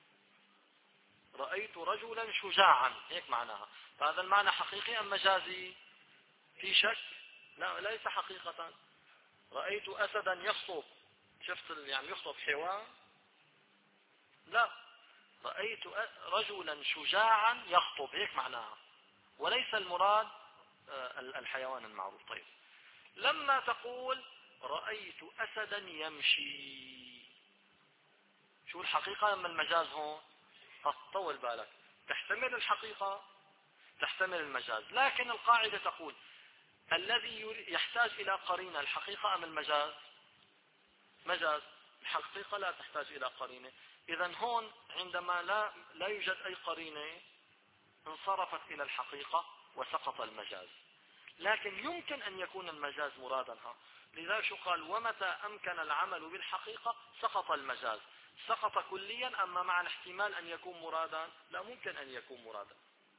رأيت رجلا شجاعا، هيك معناها. فهذا المعنى حقيقي أم مجازي؟ في شك؟ لا، ليس حقيقة. رأيت أسدا يخطب، شفت يعني يخطب حيوان؟ لا، رأيت رجلا شجاعا يخطب، هيك معناها، وليس المراد الحيوان المعروف. طيب، لما تقول رأيت أسدا يمشي، شو الحقيقة أما المجاز هون؟ طول بالك، تحتمل الحقيقة تحتمل المجاز، لكن القاعدة تقول الذي يحتاج إلى قرينة الحقيقة أم المجاز؟ مجاز. الحقيقة لا تحتاج إلى قرينة. إذن هون عندما لا لا يوجد أي قرينة انصرفت إلى الحقيقة وسقط المجاز. لكن يمكن أن يكون المجاز مرادا. لذا شو قال؟ ومتى أمكن العمل بالحقيقة سقط المجاز. سقط كليا، أما مع الاحتمال أن يكون مرادا لا، ممكن أن يكون مرادا.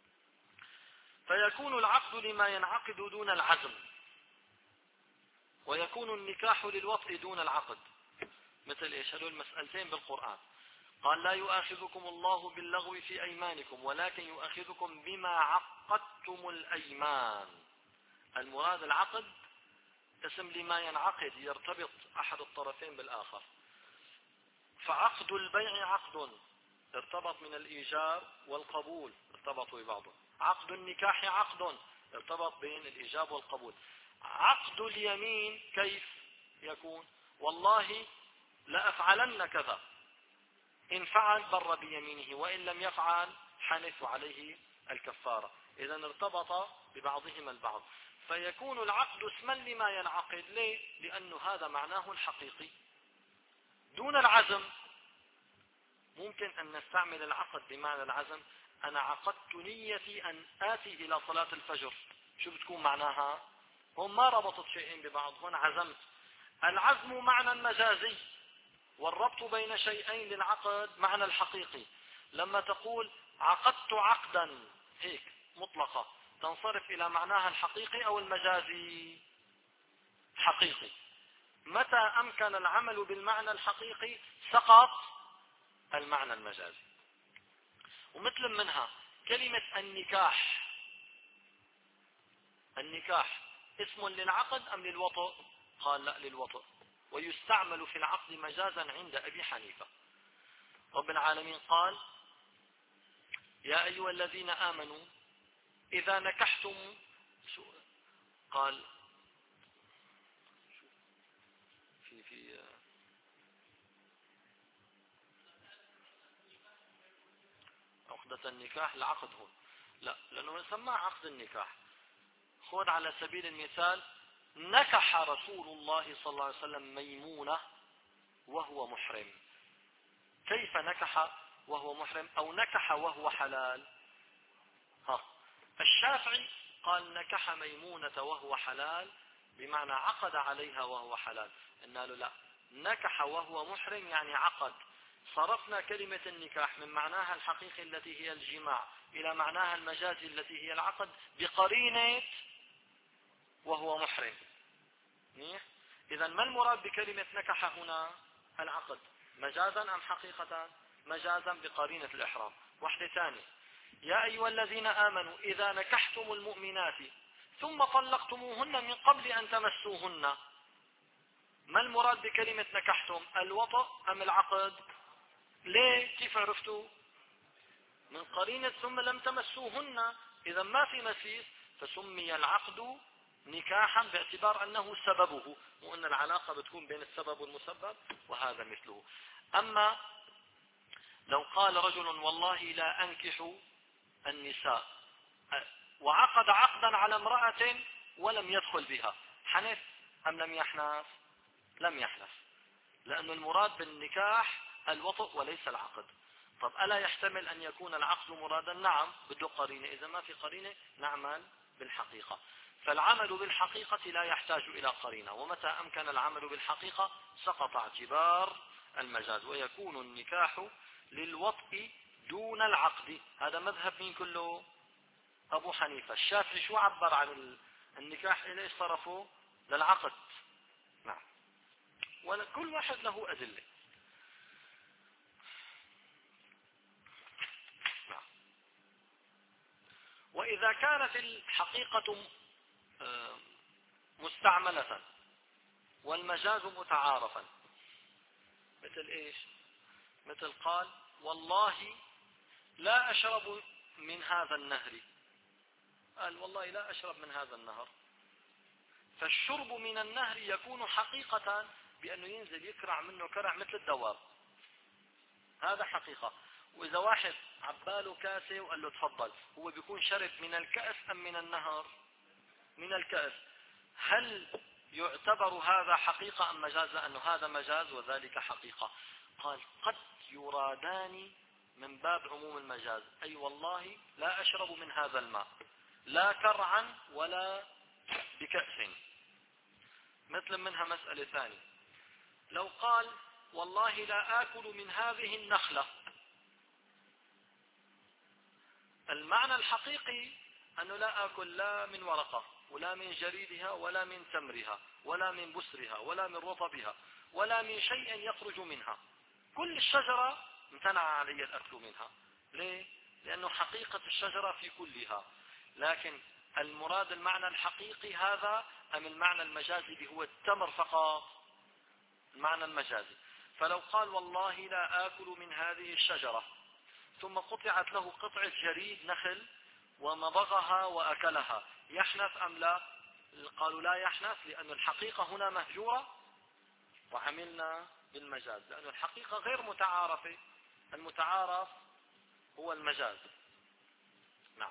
فيكون العقد لما ينعقد دون العزم، ويكون النكاح للوطء دون العقد. مثل ايش؟ هذول المسألتين بالقرآن. قال لا يؤاخذكم الله باللغو في أيمانكم ولكن يؤاخذكم بما عقدتم الأيمان. المراد العقد اسم لما ينعقد، يرتبط أحد الطرفين بالآخر. فعقد البيع عقد ارتبط من الإيجاب والقبول، ارتبطوا ببعضهم. عقد النكاح عقد ارتبط بين الإيجاب والقبول. عقد اليمين كيف يكون؟ والله لأفعلن كذا، إن فعل بر بيمينه، وإن لم يفعل حنث عليه الكفارة. إذا ارتبط ببعضهما البعض، فيكون العقد اسما لما ينعقد. ليه؟ لأنه هذا معناه الحقيقي دون العزم. ممكن أن نستعمل العقد بمعنى العزم. أنا عقدت نيتي أن آتي إلى صلاة الفجر، شو بتكون معناها؟ هم ما ربطت شيئين ببعض، هون عزمت. العزم معنى مجازي، والربط بين شيئين للعقد معنى الحقيقي. لما تقول عقدت عقدا هيك مطلقة، تنصرف إلى معناها الحقيقي أو المجازي؟ حقيقي. متى أمكن العمل بالمعنى الحقيقي سقط المعنى المجازي. ومثل منها كلمة النكاح. النكاح اسم للعقد أم للوطء؟ قال لا، للوطء، ويستعمل في العقد مجازا عند أبي حنيفة. رب العالمين قال يا أيها الذين آمنوا إذا نكحتم، قال في في عقدة النكاح العقد هون، لا، لأنه يسمى عقد النكاح. خذ على سبيل المثال نكح رسول الله صلى الله عليه وسلم ميمونة وهو محرم. كيف نكح وهو محرم؟ أو نكح وهو حلال؟ ها، الشافعي قال نكح ميمونة وهو حلال، بمعنى عقد عليها وهو حلال. قلنا له لا، نكح وهو محرم يعني عقد. صرفنا كلمة النكاح من معناها الحقيقي التي هي الجماع إلى معناها المجازي التي هي العقد بقرينة وهو محرم. إذا ما المراد بكلمة نكح هنا؟ العقد، مجازا أم حقيقة؟ مجازا بقرينة الإحرام. واحدة ثانية، يا أيها الذين آمنوا إذا نكحتم المؤمنات ثم طلقتموهن من قبل أن تمسوهن. ما المراد بكلمة نكحتم؟ الوطء أم العقد؟ ليه؟ كيف عرفتوا؟ من قرينة ثم لم تمسوهن. إذا ما في مسيس، فسمي العقد نكاحا باعتبار أنه سببه، وأن العلاقة بتكون بين السبب والمسبب، وهذا مثله. أما لو قال رجل والله لا أنكح النساء، وعقد عقدا على امرأة ولم يدخل بها، حنث أم لم يحنث؟ لم يحنث، لأن المراد بالنكاح الوطء وليس العقد. طب ألا يحتمل أن يكون العقد مرادا؟ نعم، بده قرينة. إذا ما في قرينة نعمل بالحقيقة. فالعمل بالحقيقة لا يحتاج إلى قرينة، ومتى أمكن العمل بالحقيقة سقط اعتبار المجاز، ويكون النكاح للوطء دون العقد. هذا مذهب مين كله؟ أبو حنيفة. الشافعي شو عبر عن النكاح إليه؟ صرفه للعقد. نعم. وكل واحد له أدلة. نعم. وإذا كانت الحقيقة مستعملة والمجاز متعارفا، مثل ايش؟ مثل قال والله لا أشرب من هذا النهر، قال والله لا أشرب من هذا النهر، فالشرب من النهر يكون حقيقة بأنه ينزل يكرع منه كرع مثل الدواب، هذا حقيقة. وإذا واحد عباله كاسة وقال له تفضل، هو بيكون شرب من الكأس أم من النهر؟ من الكأس. هل يعتبر هذا حقيقة أم مجاز؟ لأنه هذا مجاز وذلك حقيقة. قال قد يرادان من باب عموم المجاز، أي والله لا أشرب من هذا الماء لا كرعا ولا بكأس. مثل منها مسألة ثانية، لو قال والله لا آكل من هذه النخلة، المعنى الحقيقي أنه لا آكل لا من ورقة ولا من جريدها ولا من تمرها ولا من بسرها ولا من رطبها ولا من شيء يخرج منها، كل الشجرة امتنع علي الأكل منها. ليه؟ لأنه حقيقة الشجرة في كلها، لكن المراد المعنى الحقيقي هذا أم المعنى المجازي اللي هو التمر فقط؟ المعنى المجازي. فلو قال والله لا آكل من هذه الشجرة، ثم قطعت له قطعة جريد نخل ومضغها وأكلها، يحنث أم لا؟ قالوا لا يحنث، لأن الحقيقة هنا مهجورة وعملنا بالمجاز، لأن الحقيقة غير متعارفة، المتعارف هو المجاز. نعم.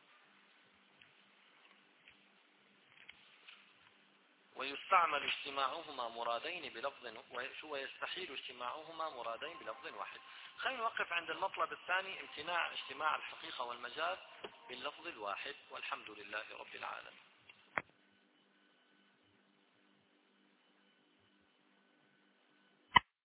ويستعمل اجتماعهما مرادين بلفظ، ويستحيل اجتماعهما مرادين بلفظ واحد. خلينا نوقف عند المطلب الثاني، امتناع اجتماع الحقيقة والمجاز باللفظ الواحد، والحمد لله رب العالمين.